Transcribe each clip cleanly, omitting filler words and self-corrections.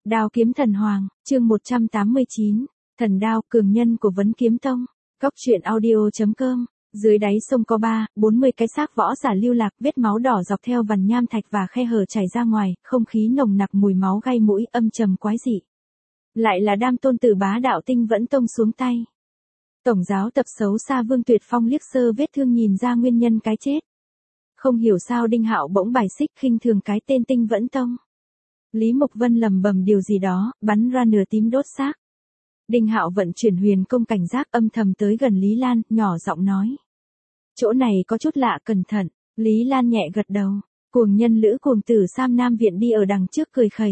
Đao kiếm thần hoàng, chương 189, thần đao cường nhân của Vấn Kiếm Tông. Góc truyện audio.com. Dưới đáy sông có 40 cái xác võ giả lưu lạc, vết máu đỏ dọc theo vằn nham thạch và khe hở chảy ra ngoài, không khí nồng nặc mùi máu gai mũi, âm trầm quái dị. Lại là Đam tôn tử bá đạo Tinh Vẫn Tông xuống tay. Tổng giáo tập xấu xa Vương Tuyệt Phong liếc sơ vết thương nhìn ra nguyên nhân cái chết. Không hiểu sao Đinh Hạo bỗng bài xích khinh thường cái tên Tinh Vẫn Tông. Lý Mộc Vân lầm bầm điều gì đó, bắn ra nửa tím đốt xác. Đinh Hạo vận chuyển huyền công cảnh giác âm thầm tới gần Lý Lan, nhỏ giọng nói. Chỗ này có chút lạ, cẩn thận. Lý Lan nhẹ gật đầu. Cuồng nhân lữ cuồng tử Sam Nam Viện đi ở đằng trước cười khẩy.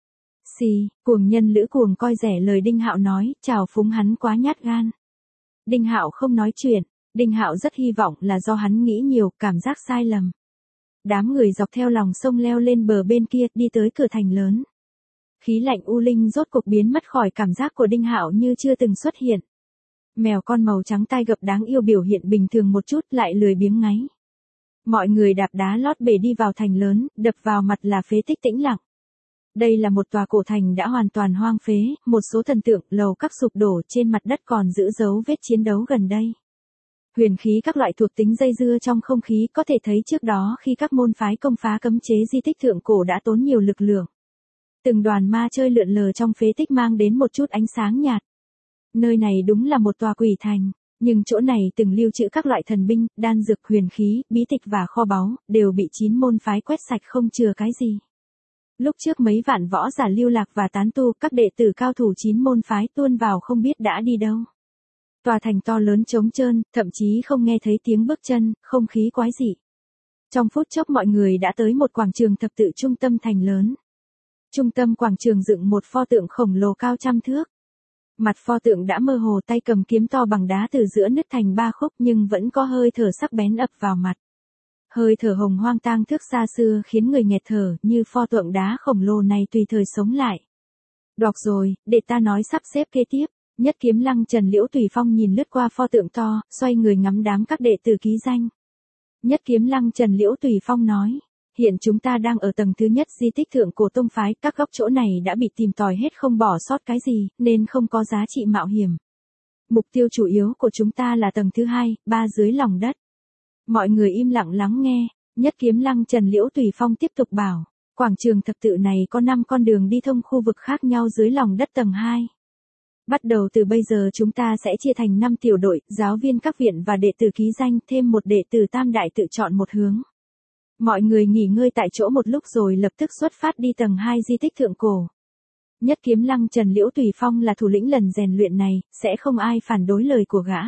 Xì, cuồng nhân lữ cuồng coi rẻ lời Đinh Hạo nói, chào phúng hắn quá nhát gan. Đinh Hạo không nói chuyện. Đinh Hạo rất hy vọng là do hắn nghĩ nhiều, cảm giác sai lầm. Đám người dọc theo lòng sông leo lên bờ bên kia, đi tới cửa thành lớn. Khí lạnh u linh rốt cuộc biến mất khỏi cảm giác của Đinh Hạo như chưa từng xuất hiện. Mèo con màu trắng tai gập đáng yêu biểu hiện bình thường một chút, lại lười biếng ngáy. Mọi người đạp đá lót bể đi vào thành lớn, đập vào mặt là phế tích tĩnh lặng. Đây là một tòa cổ thành đã hoàn toàn hoang phế, một số thần tượng, lầu các sụp đổ, trên mặt đất còn giữ dấu vết chiến đấu gần đây. Huyền khí các loại thuộc tính dây dưa trong không khí, có thể thấy trước đó khi các môn phái công phá cấm chế di tích thượng cổ đã tốn nhiều lực lượng. Từng đoàn ma chơi lượn lờ trong phế tích mang đến một chút ánh sáng nhạt. Nơi này đúng là một tòa quỷ thành, nhưng chỗ này từng lưu trữ các loại thần binh, đan dược, huyền khí, bí tịch và kho báu, đều bị 9 môn phái quét sạch không chừa cái gì. Lúc trước mấy vạn võ giả lưu lạc và tán tu, các đệ tử cao thủ 9 môn phái tuôn vào không biết đã đi đâu. Tòa thành to lớn trống trơn, thậm chí không nghe thấy tiếng bước chân, không khí quái dị. Trong phút chốc mọi người đã tới một quảng trường thập tự trung tâm thành lớn. Trung tâm quảng trường dựng một pho tượng khổng lồ cao trăm thước. Mặt pho tượng đã mơ hồ, tay cầm kiếm to bằng đá từ giữa nứt thành 3 khúc nhưng vẫn có hơi thở sắc bén ập vào mặt. Hơi thở hồng hoang tang thước xa xưa khiến người nghẹt thở, như pho tượng đá khổng lồ này tùy thời sống lại. Đọc rồi, để ta nói sắp xếp kế tiếp. Nhất Kiếm Lăng Trần Liễu Tùy Phong nhìn lướt qua pho tượng to, xoay người ngắm đám các đệ tử ký danh. Nhất Kiếm Lăng Trần Liễu Tùy Phong nói, hiện chúng ta đang ở tầng thứ nhất di tích thượng cổ tông phái, các góc chỗ này đã bị tìm tòi hết không bỏ sót cái gì, nên không có giá trị mạo hiểm. Mục tiêu chủ yếu của chúng ta là tầng thứ 2, 3 dưới lòng đất. Mọi người im lặng lắng nghe, Nhất Kiếm Lăng Trần Liễu Tùy Phong tiếp tục bảo, quảng trường thập tự này có 5 con đường đi thông khu vực khác nhau dưới lòng đất tầng 2. Bắt đầu từ bây giờ chúng ta sẽ chia thành 5 tiểu đội, giáo viên các viện và đệ tử ký danh, thêm một đệ tử tam đại tự chọn một hướng. Mọi người nghỉ ngơi tại chỗ một lúc rồi lập tức xuất phát đi tầng 2 di tích thượng cổ. Nhất Kiếm Lăng Trần Liễu Tùy Phong là thủ lĩnh lần rèn luyện này, sẽ không ai phản đối lời của gã.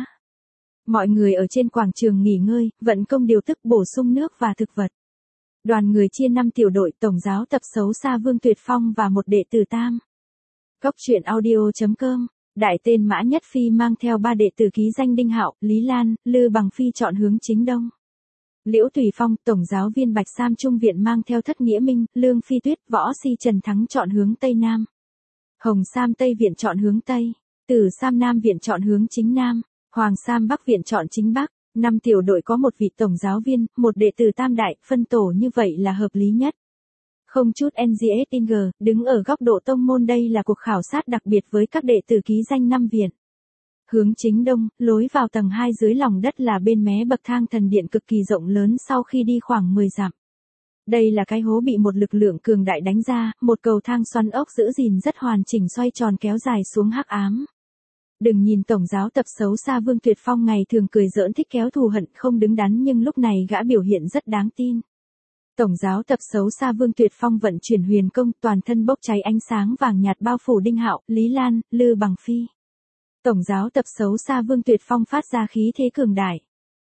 Mọi người ở trên quảng trường nghỉ ngơi, vận công điều tức bổ sung nước và thực vật. Đoàn người chia 5 tiểu đội, tổng giáo tập xấu xa Vương Tuyệt Phong và một đệ tử tam. Góc truyện audio.com. Đại tên Mã Nhất Phi mang theo 3 đệ tử ký danh Đinh Hạo, Lý Lan, Lư Bằng Phi chọn hướng chính đông. Liễu Tùy Phong, tổng giáo viên Bạch Sam Trung Viện mang theo Thất Nghĩa Minh, Lương Phi Tuyết, Võ Si Trần Thắng chọn hướng Tây Nam. Hồng Sam Tây Viện chọn hướng Tây. Tử Sam Nam Viện chọn hướng chính Nam. Hoàng Sam Bắc Viện chọn chính Bắc. 5 tiểu đội có một vị tổng giáo viên, một đệ tử tam đại, phân tổ như vậy là hợp lý nhất. Không chút NGSing, đứng ở góc độ tông môn đây là cuộc khảo sát đặc biệt với các đệ tử ký danh 5 viện. Hướng chính đông, lối vào tầng 2 dưới lòng đất là bên mé bậc thang thần điện cực kỳ rộng lớn sau khi đi khoảng 10 dặm. Đây là cái hố bị một lực lượng cường đại đánh ra, một cầu thang xoắn ốc giữ gìn rất hoàn chỉnh xoay tròn kéo dài xuống hắc ám. Đừng nhìn tổng giáo tập xấu xa Vương Tuyệt Phong ngày thường cười giỡn thích kéo thù hận không đứng đắn nhưng lúc này gã biểu hiện rất đáng tin. Tổng giáo tập xấu xa Vương Tuyệt Phong vận chuyển huyền công, toàn thân bốc cháy ánh sáng vàng nhạt bao phủ Đinh Hạo, Lý Lan, Lư Bằng Phi. Tổng giáo tập xấu xa Vương Tuyệt Phong phát ra khí thế cường đại.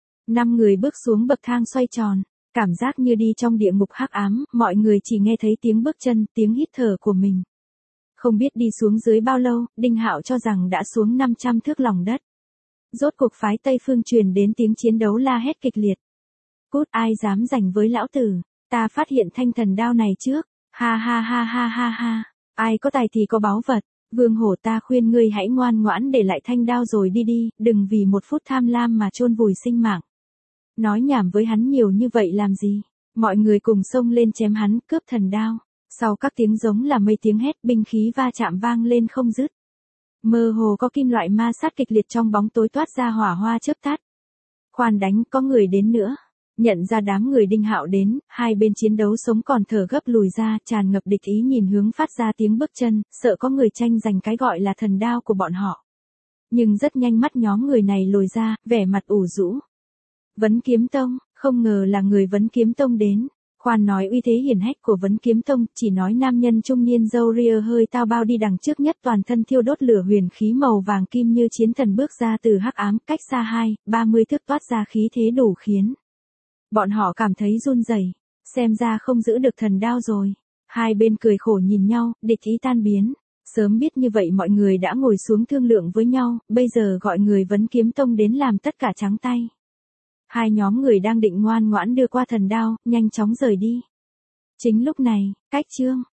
5 người bước xuống bậc thang xoay tròn, cảm giác như đi trong địa ngục hắc ám, mọi người chỉ nghe thấy tiếng bước chân, tiếng hít thở của mình. Không biết đi xuống dưới bao lâu, Đinh Hạo cho rằng đã xuống 500 thước lòng đất. Rốt cuộc phái Tây Phương truyền đến tiếng chiến đấu la hét kịch liệt. Cút, ai dám giành với lão tử, ta phát hiện thanh thần đao này trước, ha ha ha ha ha ha, ai có tài thì có báu vật. Vương Hổ, ta khuyên ngươi hãy ngoan ngoãn để lại thanh đao rồi đi đi, đừng vì một phút tham lam mà chôn vùi sinh mạng. Nói nhảm với hắn nhiều như vậy làm gì? Mọi người cùng xông lên chém hắn, cướp thần đao. Sau các tiếng giống là mây tiếng hét, binh khí va chạm vang lên không dứt. Mơ hồ có kim loại ma sát kịch liệt trong bóng tối toát ra hỏa hoa chớp tắt. Khoan đánh, có người đến nữa. Nhận ra đám người Đinh Hạo đến, hai bên chiến đấu sống còn thở gấp lùi ra, tràn ngập địch ý nhìn hướng phát ra tiếng bước chân, sợ có người tranh giành cái gọi là thần đao của bọn họ. Nhưng rất nhanh mắt nhóm người này lồi ra, vẻ mặt ủ rũ. Vấn Kiếm Tông, không ngờ là người Vấn Kiếm Tông đến. Khoan nói uy thế hiển hách của Vấn Kiếm Tông, chỉ nói nam nhân trung niên râu ria hơi tao bao đi đằng trước nhất, toàn thân thiêu đốt lửa huyền khí màu vàng kim như chiến thần bước ra từ hắc ám, cách xa 20-30 thước toát ra khí thế đủ khiến bọn họ cảm thấy run rẩy, xem ra không giữ được thần đao rồi. Hai bên cười khổ nhìn nhau, địch ý tan biến. Sớm biết như vậy mọi người đã ngồi xuống thương lượng với nhau, bây giờ gọi người Vấn Kiếm Tông đến làm tất cả trắng tay. Hai nhóm người đang định ngoan ngoãn đưa qua thần đao, nhanh chóng rời đi. Chính lúc này, cách Trương